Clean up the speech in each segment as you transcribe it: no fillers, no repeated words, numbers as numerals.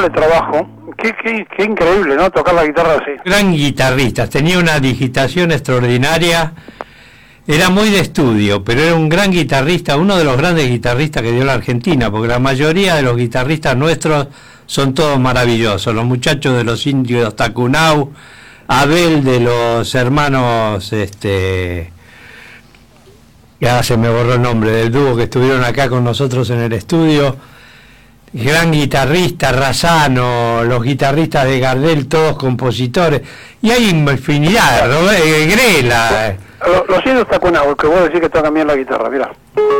notable trabajo. Qué increíble, ¿no? Tocar la guitarra así. Gran guitarrista, tenía una digitación extraordinaria. Era muy de estudio, pero era un gran guitarrista, uno de los grandes guitarristas que dio la Argentina, porque la mayoría de los guitarristas nuestros son todos maravillosos. Los muchachos de los indios Tacunau, Abel de los hermanos, ya se me borró el nombre, del dúo que estuvieron acá con nosotros en el estudio. Gran guitarrista, Razano, los guitarristas de Gardel, todos compositores. Y hay infinidad, ¿no? Grela. Los indios Tacunau, que vos decís que tocan bien la guitarra, mirá.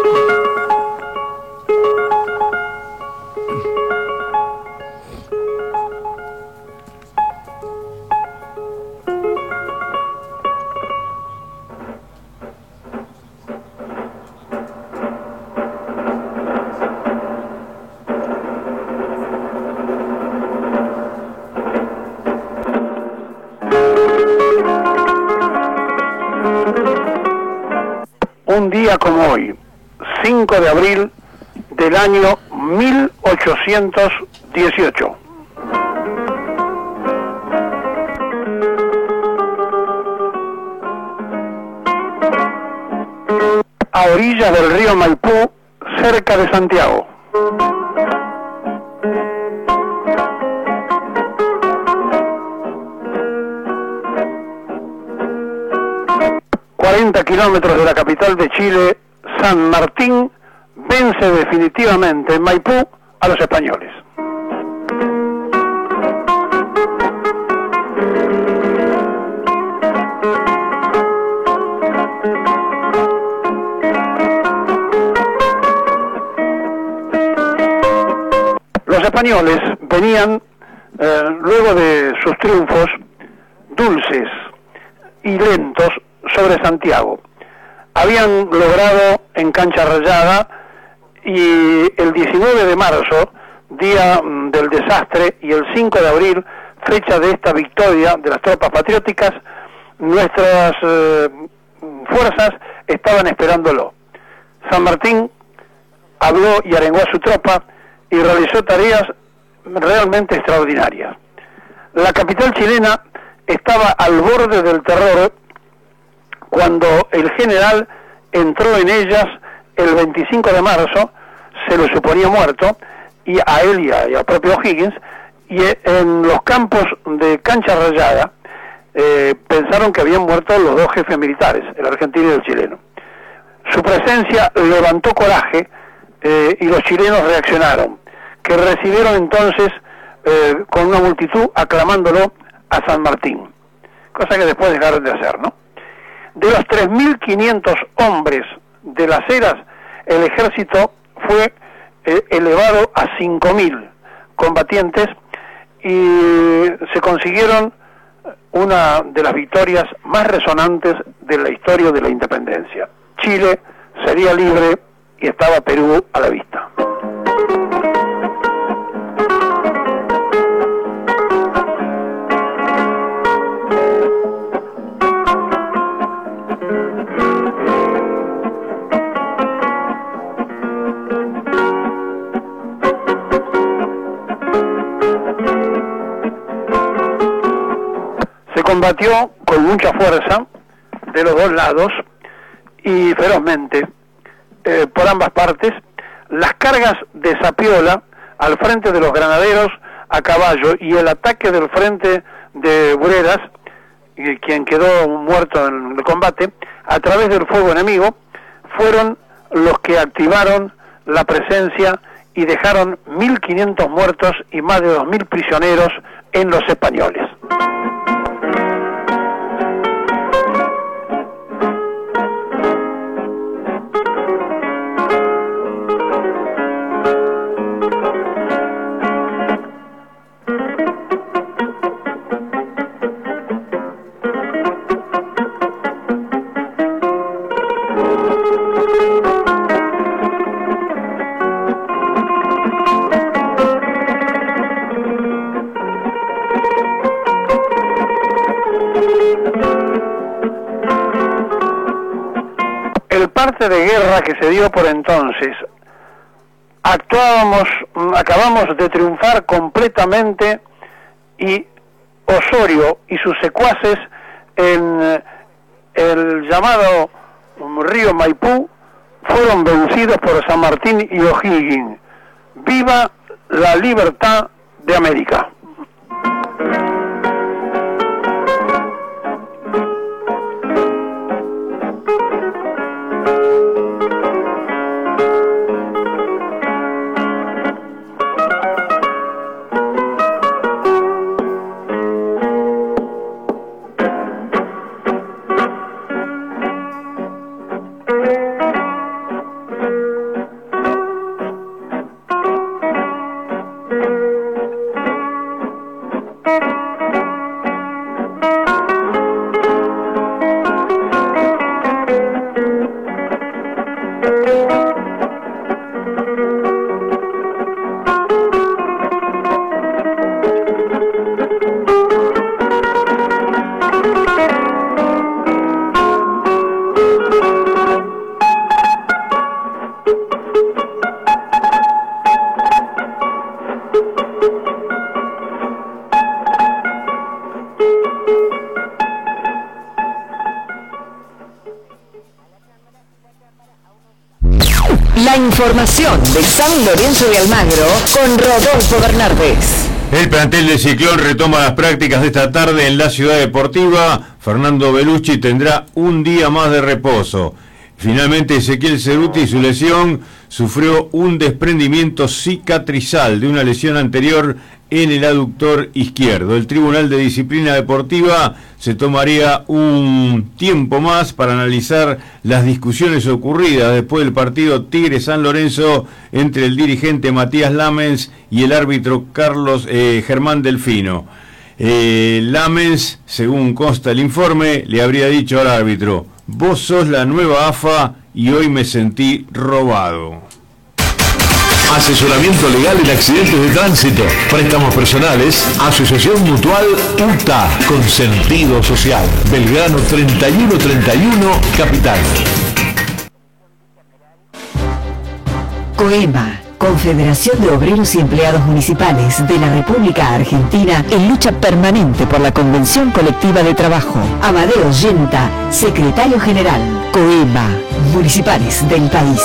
Un día como hoy, 5 de abril del año 1818. A orillas del río Maipú, cerca de Santiago. Kilómetros de la capital de Chile, San Martín vence definitivamente en Maipú a los españoles. Los españoles venían, luego de sus triunfos, dulces y lentos sobre Santiago. Habían logrado en Cancha Rayada, y el 19 de marzo, día del desastre, y el 5 de abril, fecha de esta victoria de las tropas patrióticas, nuestras fuerzas estaban esperándolo. San Martín habló y arengó a su tropa y realizó tareas realmente extraordinarias. La capital chilena estaba al borde del terror cuando el general entró en ellas el 25 de marzo, se lo suponía muerto, y a él y al propio O'Higgins, y en los campos de Cancha Rayada pensaron que habían muerto los dos jefes militares, el argentino y el chileno. Su presencia levantó coraje y los chilenos reaccionaron, que recibieron entonces con una multitud aclamándolo a San Martín, cosa que después dejaron de hacer, ¿no? De los 3.500 hombres de las Heras, el ejército fue elevado a 5.000 combatientes y se consiguieron una de las victorias más resonantes de la historia de la independencia. Chile sería libre y estaba Perú a la vista. Combatió con mucha fuerza de los dos lados y ferozmente por ambas partes. Las cargas de Zapiola al frente de los granaderos a caballo y el ataque del frente de Bureras, quien quedó muerto en el combate, a través del fuego enemigo, fueron los que activaron la presencia y dejaron 1.500 muertos y más de 2.000 prisioneros en los españoles. De guerra que se dio por entonces acabamos de triunfar completamente, y Osorio y sus secuaces en el llamado río Maipú fueron vencidos por San Martín y O'Higgins. ¡Viva la libertad de América! La información de San Lorenzo de Almagro con Rodolfo Bernardes. El plantel de Ciclón retoma las prácticas de esta tarde en la Ciudad Deportiva. Fernando Bellucci tendrá un día más de reposo. Finalmente, Ezequiel Ceruti, su lesión, sufrió un desprendimiento cicatrizal de una lesión anterior en el aductor izquierdo. El Tribunal de Disciplina Deportiva se tomaría un tiempo más para analizar las discusiones ocurridas después del partido Tigre-San Lorenzo entre el dirigente Matías Lamens y el árbitro Germán Delfino. Lamens, según consta el informe, le habría dicho al árbitro: vos sos la nueva AFA y hoy me sentí robado. Asesoramiento legal en accidentes de tránsito, préstamos personales, Asociación Mutual UTA, con sentido social. Belgrano 3131, Capital. COEMA, Confederación de Obreros y Empleados Municipales de la República Argentina, en lucha permanente por la Convención Colectiva de Trabajo. Amadeo Yenta, Secretario General. COEMA, Municipales del país.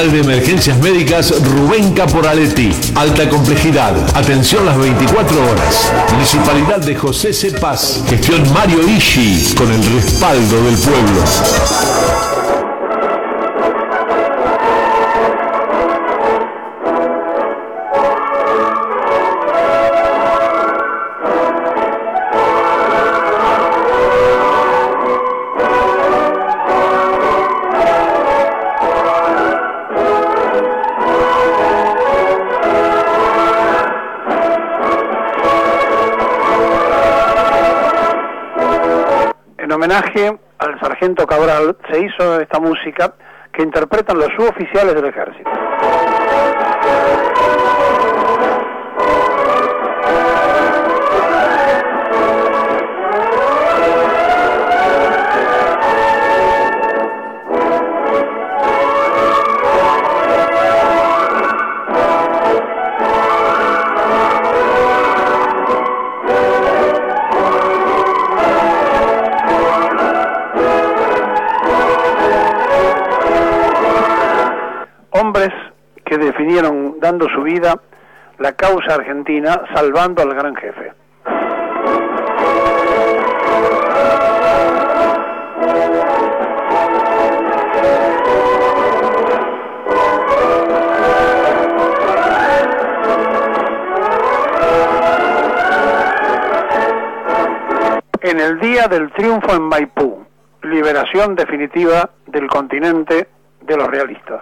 Central de Emergencias Médicas Rubén Caporaletti. Alta complejidad. Atención las 24 horas. Municipalidad de José C. Paz. Gestión Mario Ishi, con el respaldo del pueblo. En homenaje al sargento Cabral se hizo esta música que interpretan los suboficiales del ejército. Hombres que definieron, dando su vida, la causa argentina, salvando al gran jefe. En el día del triunfo en Maipú, liberación definitiva del continente de los realistas.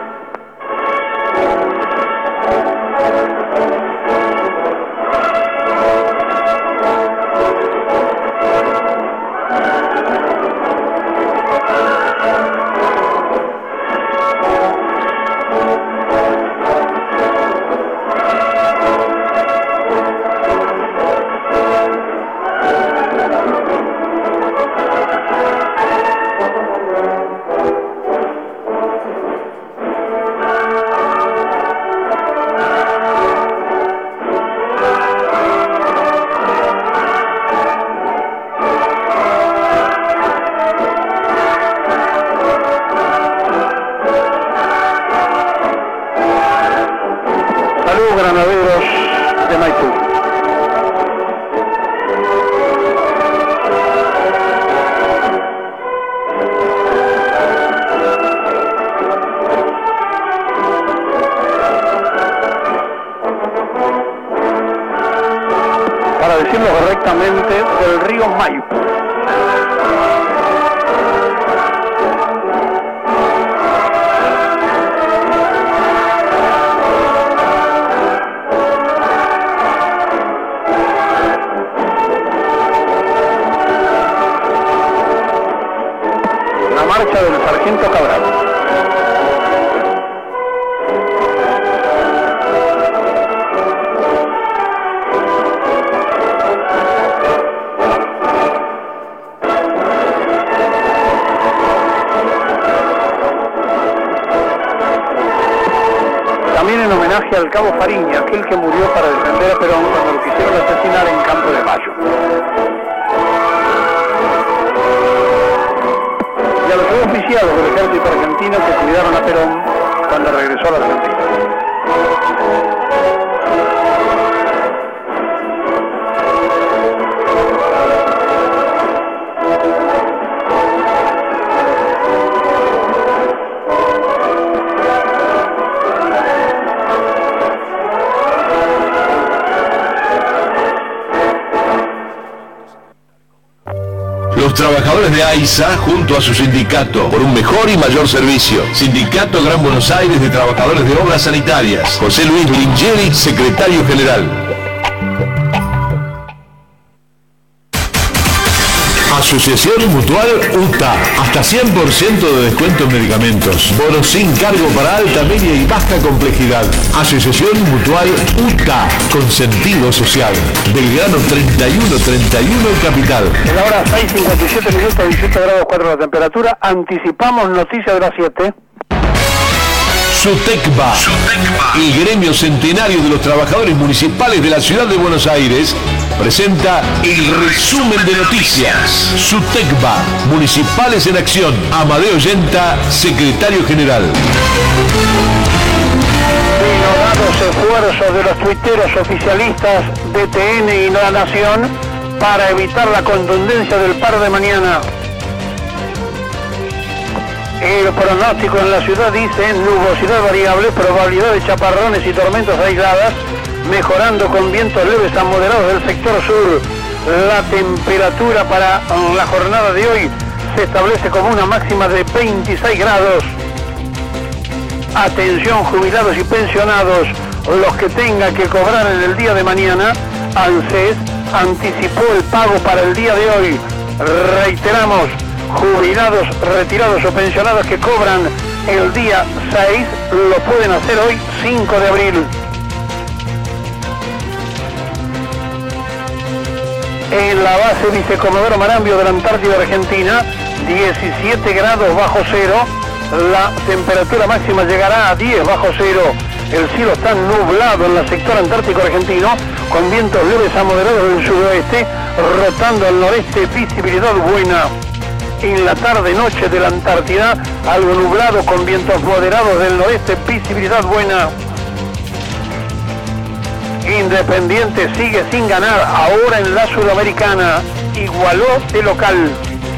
Granaderos de Maipú. Para decirlo correctamente, del río Maipú. Marcha del sargento Cabral. También en homenaje al cabo Fariña, aquel que murió para defender a Perón cuando lo quisieron asesinar en Campo de Mayo. Y a los suboficiales del ejército argentino que cuidaron a Perón cuando regresó a la Argentina. Los trabajadores de AISA, junto a su sindicato, por un mejor y mayor servicio. Sindicato Gran Buenos Aires de Trabajadores de Obras Sanitarias. José Luis Lingeri, secretario general. Asociación Mutual UTA. Hasta 100% de descuento en medicamentos. Bonos sin cargo para alta, media y baja complejidad. Asociación Mutual UTA. Con sentido social. Belgrano 3131 Capital. En la hora 6:57 minutos, 17 grados 4 la temperatura. Anticipamos noticias de las 7. SUTECBA, el gremio centenario de los trabajadores municipales de la ciudad de Buenos Aires, presenta el resumen de noticias. Sutecba, Municipales en Acción. Amadeo Yenta, secretario general. Denodados esfuerzos de los tuiteros oficialistas de TN y La Nación para evitar la contundencia del par de mañana. El pronóstico en la ciudad dice nubosidad variable, probabilidad de chaparrones y tormentas aisladas, mejorando con vientos leves a moderados del sector sur. La temperatura para la jornada de hoy se establece como una máxima de 26 grados. Atención, jubilados y pensionados, los que tengan que cobrar en el día de mañana, ANSES anticipó el pago para el día de hoy. Reiteramos, jubilados, retirados o pensionados que cobran el día 6 lo pueden hacer hoy, 5 de abril. En la base Vicecomodoro Marambio de la Antártida Argentina, 17 grados bajo cero, la temperatura máxima llegará a 10 bajo cero. El cielo está nublado en el sector antártico argentino, con vientos leves a moderados del suroeste, rotando al noreste, visibilidad buena. En la tarde-noche de la Antártida, algo nublado con vientos moderados del noreste, visibilidad buena. Independiente sigue sin ganar ahora en la Sudamericana, igualó de local.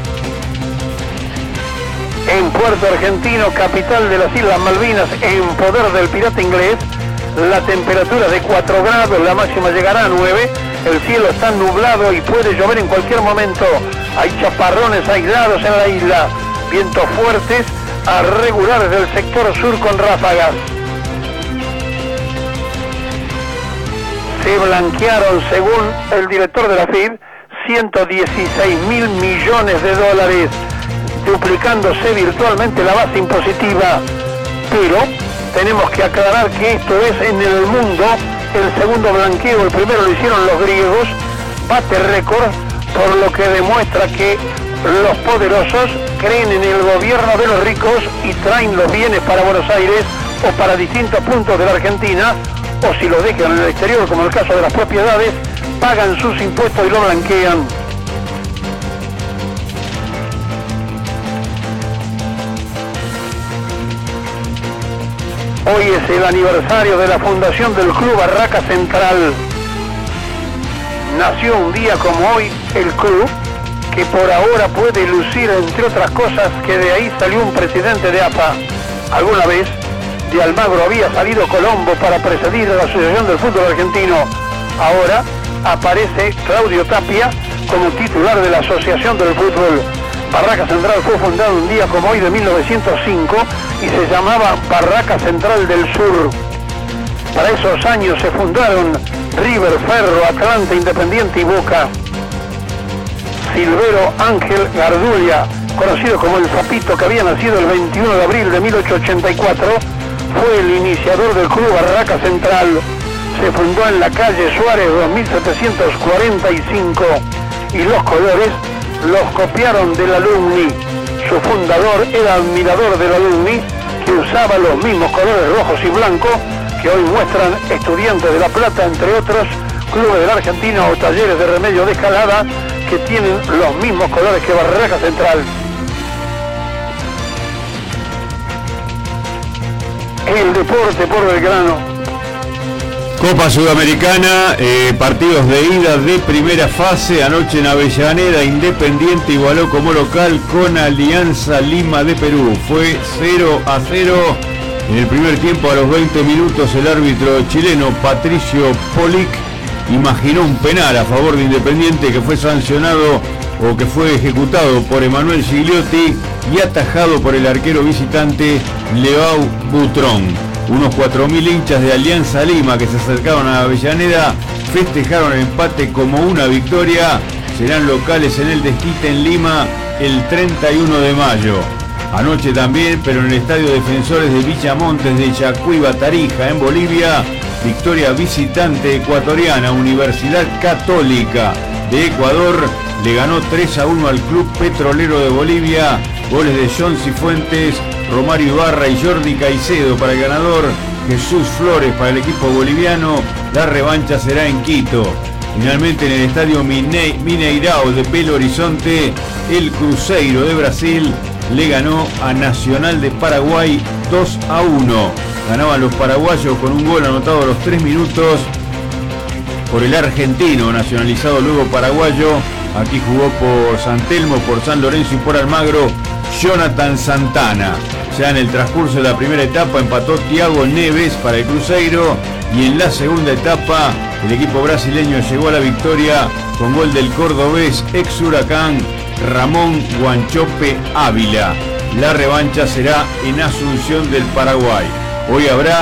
En Puerto Argentino, capital de las Islas Malvinas, en poder del pirata inglés, la temperatura es de 4 grados, la máxima llegará a 9, el cielo está nublado y puede llover en cualquier momento. Hay chaparrones aislados en la isla, vientos fuertes a regulares del sector sur con ráfagas. Se blanquearon, según el director de la FIB, 116.000 millones de dólares, duplicándose virtualmente la base impositiva. Pero tenemos que aclarar que esto es en el mundo el segundo blanqueo, el primero lo hicieron los griegos, bate récord, por lo que demuestra que los poderosos creen en el gobierno de los ricos y traen los bienes para Buenos Aires o para distintos puntos de la Argentina, o si lo dejan en el exterior, como el caso de las propiedades, pagan sus impuestos y lo blanquean. Hoy es el aniversario de la fundación del Club Barraca Central. Nació un día como hoy el club, que por ahora puede lucir, entre otras cosas, que de ahí salió un presidente de AFA. Alguna vez de Almagro había salido Colombo para presidir a la Asociación del Fútbol Argentino. Ahora aparece Claudio Tapia como titular de la Asociación del Fútbol. Barraca Central fue fundado un día como hoy de 1905 y se llamaba Barraca Central del Sur. Para esos años se fundaron River, Ferro, Atlanta, Independiente y Boca. Silvero Ángel Gardulia, conocido como el Zapito, que había nacido el 21 de abril de 1884, fue el iniciador del Club Barraca Central. Se fundó en la calle Suárez 2745 y los colores los copiaron del Alumni. Su fundador era admirador del Alumni, que usaba los mismos colores rojos y blancos que hoy muestran Estudiantes de La Plata, entre otros clubes de la Argentina o Talleres de Remedios de Escalada, que tienen los mismos colores que Barraca Central. El deporte por Belgrano. Copa Sudamericana, partidos de ida de primera fase. Anoche en Avellaneda, Independiente igualó como local con Alianza Lima de Perú. Fue 0-0. En el primer tiempo, a los 20 minutos, el árbitro chileno Patricio Polic imaginó un penal a favor de Independiente, que fue sancionado o que fue ejecutado por Emanuel Gigliotti y atajado por el arquero visitante Leao Butrón. Unos 4.000 hinchas de Alianza Lima que se acercaron a Avellaneda festejaron el empate como una victoria. Serán locales en el Desquite en Lima el 31 de mayo. Anoche también, pero en el Estadio Defensores de Villamontes de Yacuiba, Tarija, en Bolivia, victoria visitante ecuatoriana. Universidad Católica de Ecuador le ganó 3-1 al Club Petrolero de Bolivia. Goles de John Cifuentes, Romario Ibarra y Jordi Caicedo para el ganador, Jesús Flores para el equipo boliviano. La revancha será en Quito. Finalmente en el estadio Mineirao de Belo Horizonte, el Cruzeiro de Brasil le ganó a Nacional de Paraguay 2-1. Ganaban los paraguayos con un gol anotado a los 3 minutos por el argentino, nacionalizado luego paraguayo. Aquí jugó por San Telmo, por San Lorenzo y por Almagro Jonathan Santana. Ya en el transcurso de la primera etapa empató Thiago Neves para el Cruzeiro, y en la segunda etapa el equipo brasileño llegó a la victoria con gol del cordobés ex Huracán Ramón Guanchope Ávila. La revancha será en Asunción del Paraguay. Hoy habrá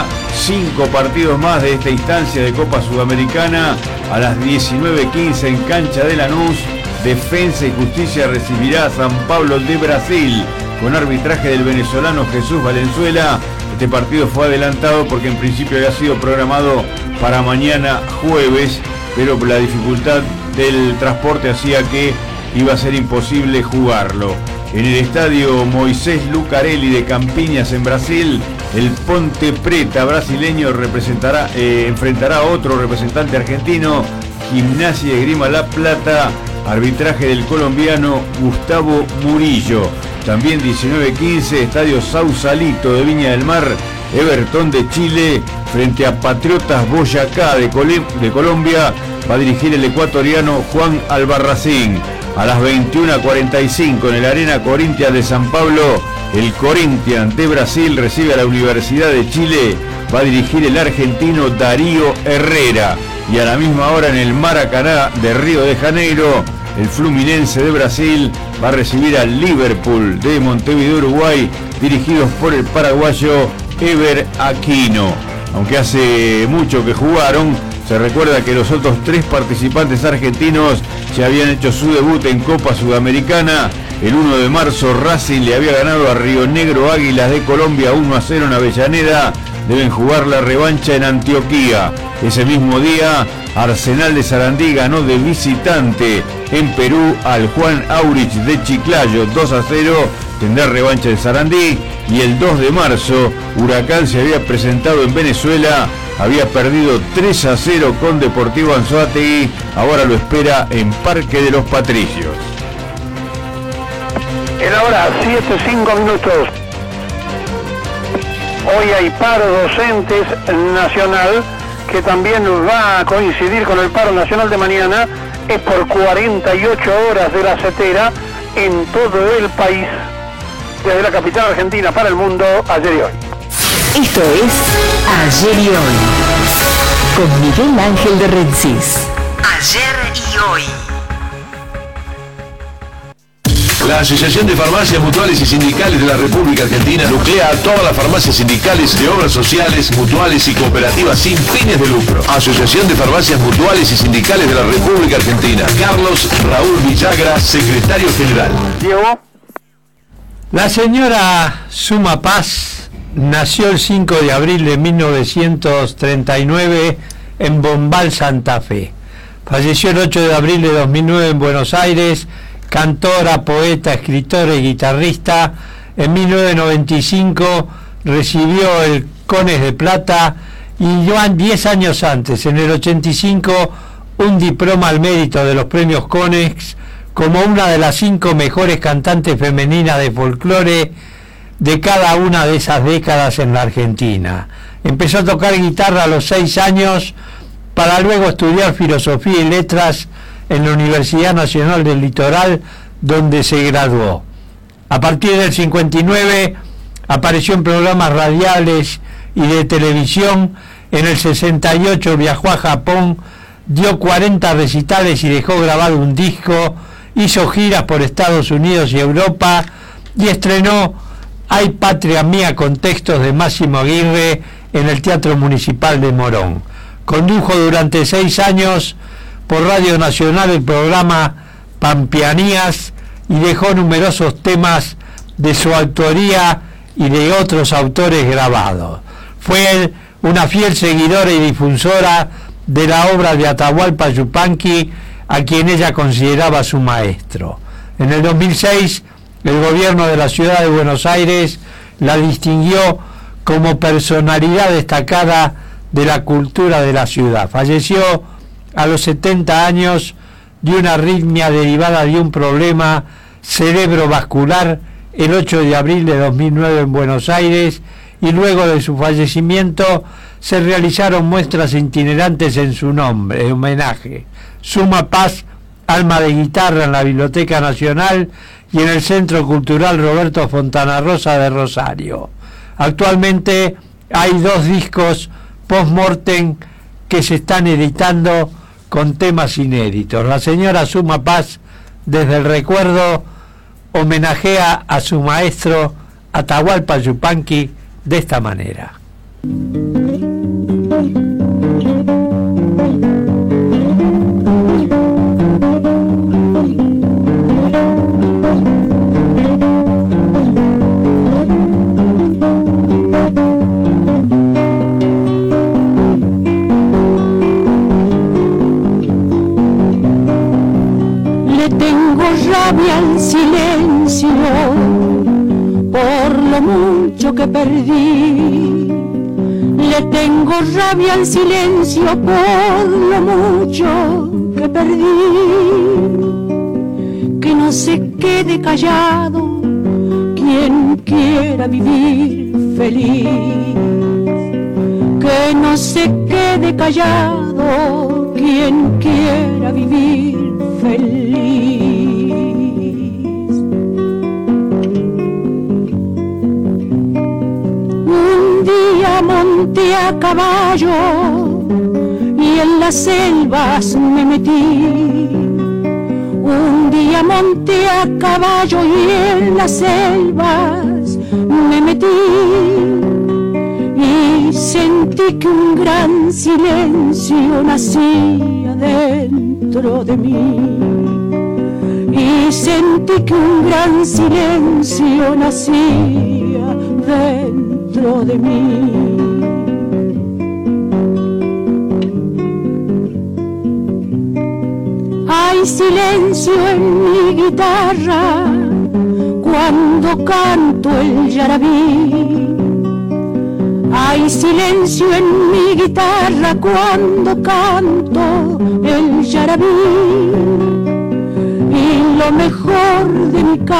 5 partidos más de esta instancia de Copa Sudamericana. A las 19:15 en cancha de Lanús, Defensa y Justicia recibirá a San Pablo de Brasil con arbitraje del venezolano Jesús Valenzuela. Este partido fue adelantado porque en principio había sido programado para mañana jueves, pero la dificultad del transporte hacía que iba a ser imposible jugarlo. En el estadio Moisés Lucarelli de Campiñas en Brasil, el Ponte Preta brasileño enfrentará a otro representante argentino, Gimnasia y Esgrima La Plata, arbitraje del colombiano Gustavo Murillo. También 19:15, estadio Sausalito de Viña del Mar, Everton de Chile frente a Patriotas Boyacá de Colombia, va a dirigir el ecuatoriano Juan Albarracín. A las 21:45 en el Arena Corinthians de San Pablo, el Corinthians de Brasil recibe a la Universidad de Chile, va a dirigir el argentino Darío Herrera. Y a la misma hora en el Maracaná de Río de Janeiro, el Fluminense de Brasil va a recibir al Liverpool de Montevideo, Uruguay, dirigidos por el paraguayo Ever Aquino. Aunque hace mucho que jugaron, se recuerda que los otros 3 participantes argentinos ya habían hecho su debut en Copa Sudamericana. El 1 de marzo Racing le había ganado a Río Negro Águilas de Colombia 1-0 en Avellaneda. Deben jugar la revancha en Antioquía. Ese mismo día, Arsenal de Sarandí ganó de visitante en Perú al Juan Aurich de Chiclayo 2-0. Tendrá revancha de Sarandí. Y el 2 de marzo, Huracán se había presentado en Venezuela, había perdido 3-0 con Deportivo Anzoátegui, ahora lo espera en Parque de los Patricios. En la hora 7:05. Hoy hay paro docentes nacional, que también va a coincidir con el paro nacional de mañana. Es por 48 horas de la CETERA en todo el país, desde la capital argentina para el mundo, ayer y hoy. Esto es Ayer y Hoy, con Miguel Ángel de Rensis. Ayer y Hoy. La Asociación de Farmacias Mutuales y Sindicales de la República Argentina nuclea a todas las farmacias sindicales de obras sociales, mutuales y cooperativas sin fines de lucro. Asociación de Farmacias Mutuales y Sindicales de la República Argentina. Carlos Raúl Villagra, secretario general. Diego. La señora Suma Paz nació el 5 de abril de 1939 en Bombal, Santa Fe. Falleció el 8 de abril de 2009 en Buenos Aires. Cantora, poeta, escritora y guitarrista. En 1995 recibió el Cones de Plata y 10 años antes, en el 85, un diploma al mérito de los premios Conex como una de las 5 mejores cantantes femeninas de folclore de cada una de esas décadas en la Argentina. Empezó a tocar guitarra a los 6 años para luego estudiar filosofía y letras en la Universidad Nacional del Litoral, donde se graduó. A partir del 59 apareció en programas radiales y de televisión. En el 68 viajó a Japón, dio 40 recitales y dejó grabado un disco, hizo giras por Estados Unidos y Europa y estrenó Ay Patria Mía con textos de Máximo Aguirre en el Teatro Municipal de Morón. Condujo durante 6 años por Radio Nacional el programa Pampeanías y dejó numerosos temas de su autoría y de otros autores grabados. Fue una fiel seguidora y difusora de la obra de Atahualpa Yupanqui, a quien ella consideraba su maestro. En el 2006, el gobierno de la ciudad de Buenos Aires la distinguió como personalidad destacada de la cultura de la ciudad. Falleció a los 70 años de una arritmia derivada de un problema cerebrovascular el 8 de abril de 2009 en Buenos Aires, y luego de su fallecimiento se realizaron muestras itinerantes en su nombre, en homenaje. Suma Paz, alma de guitarra, en la Biblioteca Nacional y en el Centro Cultural Roberto Fontana Rosa de Rosario. Actualmente hay 2 discos post-mortem que se están editando con temas inéditos. La señora Suma Paz, desde el recuerdo, homenajea a su maestro Atahualpa Yupanqui de esta manera. Le tengo rabia al silencio por lo mucho que perdí. Le tengo rabia al silencio por lo mucho que perdí. Que no se quede callado quien quiera vivir feliz. Que no se quede callado quien quiera vivir feliz. Un día monté a caballo y en las selvas me metí. Un día monté a caballo y en las selvas me metí. Y sentí que un gran silencio nacía dentro de mí. Y sentí que un gran silencio nacía dentro de mí. Hay silencio en mi guitarra cuando canto el yarabí. Hay silencio en mi guitarra cuando canto el yarabí. Y lo mejor de mi